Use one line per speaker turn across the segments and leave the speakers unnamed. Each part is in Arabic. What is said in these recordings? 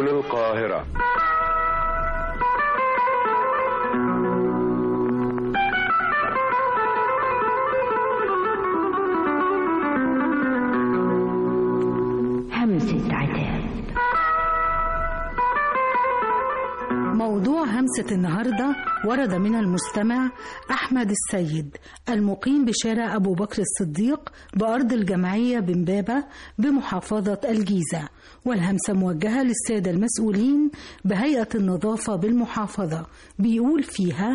سيول القاهرة.
همسة عتاب.
موضوع همسة النهاردة ورد من المستمع أحمد السيد المقيم بشارع أبو بكر الصديق بأرض الجمعية بمبابة بمحافظة الجيزة، والهمسة موجهة للسادة المسؤولين بهيئة النظافة بالمحافظة. بيقول فيها: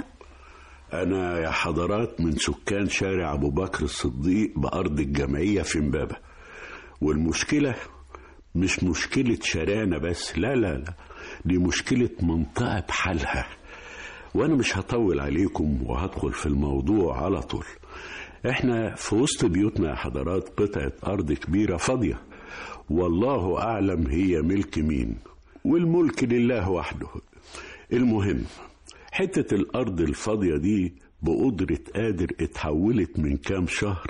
أنا يا حضرات من سكان شارع أبو بكر الصديق بأرض الجمعية في مبابة، والمشكلة مش مشكلة شارعنا بس، لا دي مشكلة منطقة بحالها. وأنا مش هطول عليكم وهدخل في الموضوع على طول. احنا في وسط بيوتنا يا حضرات قطعة أرض كبيرة فاضية، والله أعلم هي ملك مين، والملك لله وحده. المهم حتة الأرض الفاضية دي بقدرة قادر اتحولت من كام شهر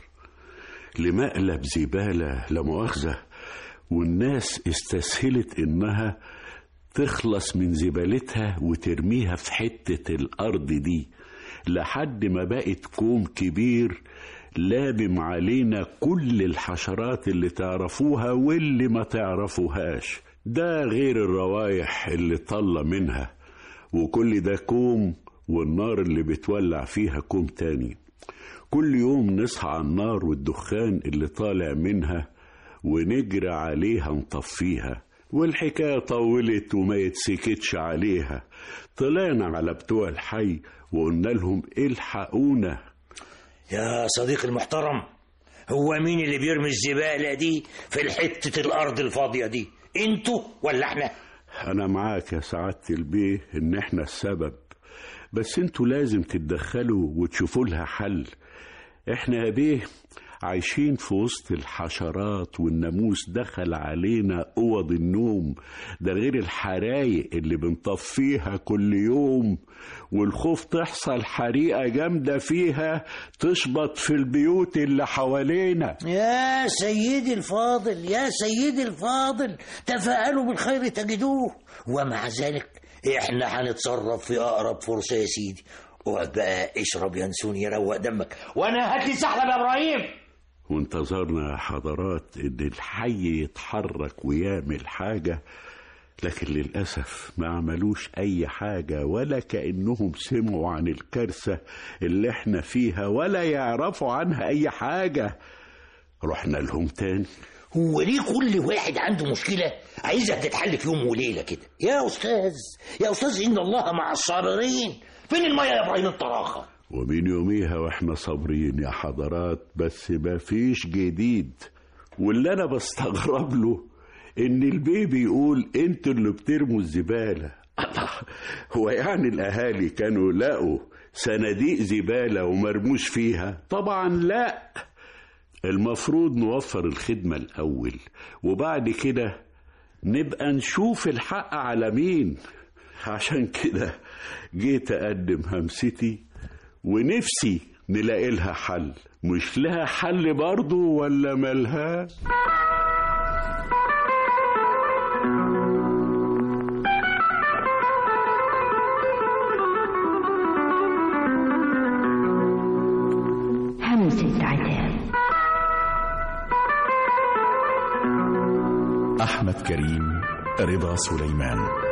لمقلب زبالة لا مؤاخذة، والناس استسهلت إنها تخلص من زبالتها وترميها في حتة الأرض دي لحد ما بقت كوم كبير لابم علينا كل الحشرات اللي تعرفوها واللي ما تعرفوهاش، ده غير الروايح اللي طلع منها، وكل ده كوم، والنار اللي بتولع فيها كوم تاني. كل يوم نصحى على النار والدخان اللي طالع منها ونجري عليها نطفيها، والحكاية طولت وما يتسكتش عليها. طلعنا على بتوع الحي وقلنا لهم الحقونا.
يا صديقي المحترم، هو مين اللي بيرمي الزبالة دي في الحتة الأرض الفاضية دي؟ انتوا ولا احنا؟
أنا معاك يا سعادة البيه إن احنا السبب، بس انتوا لازم تتدخلوا وتشوفوا لها حل. احنا يا بيه عايشين في وسط الحشرات، والناموس دخل علينا اوض النوم، ده غير الحرايق اللي بنطفيها كل يوم، والخوف تحصل حريقة جامدة فيها تشبط في البيوت اللي حوالينا.
يا سيدي الفاضل، يا سيدي الفاضل، تفاءلوا بالخير تجدوه، ومع ذلك احنا هنتصرف في اقرب فرصة يا سيدي. اقعد بقى اشرب ينسون يروق دمك، وانا هات لي سحلب يا ابراهيم.
وانتظرنا يا حضرات ان الحي يتحرك ويعمل حاجة، لكن للأسف ما عملوش أي حاجة، ولا كأنهم سمعوا عن الكارثة اللي احنا فيها ولا يعرفوا عنها أي حاجة. رحنا لهم تاني.
هو ليه كل واحد عنده مشكلة عايزها تتحل في يوم وليلة كده؟ يا أستاذ إن الله مع الصابرين. فين المية يا إبراهيم الطراخة؟
ومن يوميها واحنا صابرين يا حضرات، بس ما فيش جديد. واللي أنا بستغرب له إن البيبي يقول انتوا اللي بترموا الزبالة. هو يعني الأهالي كانوا لقوا صناديق زبالة ومرموش فيها؟ طبعا لا، المفروض نوفر الخدمة الأول، وبعد كده نبقى نشوف الحق على مين. عشان كده جيت أقدم همستي، ونفسي نلاقي لها حل. مش لها حل برضو ولا ملها؟
همسة عتاب.
أحمد كريم، رضا سليمان.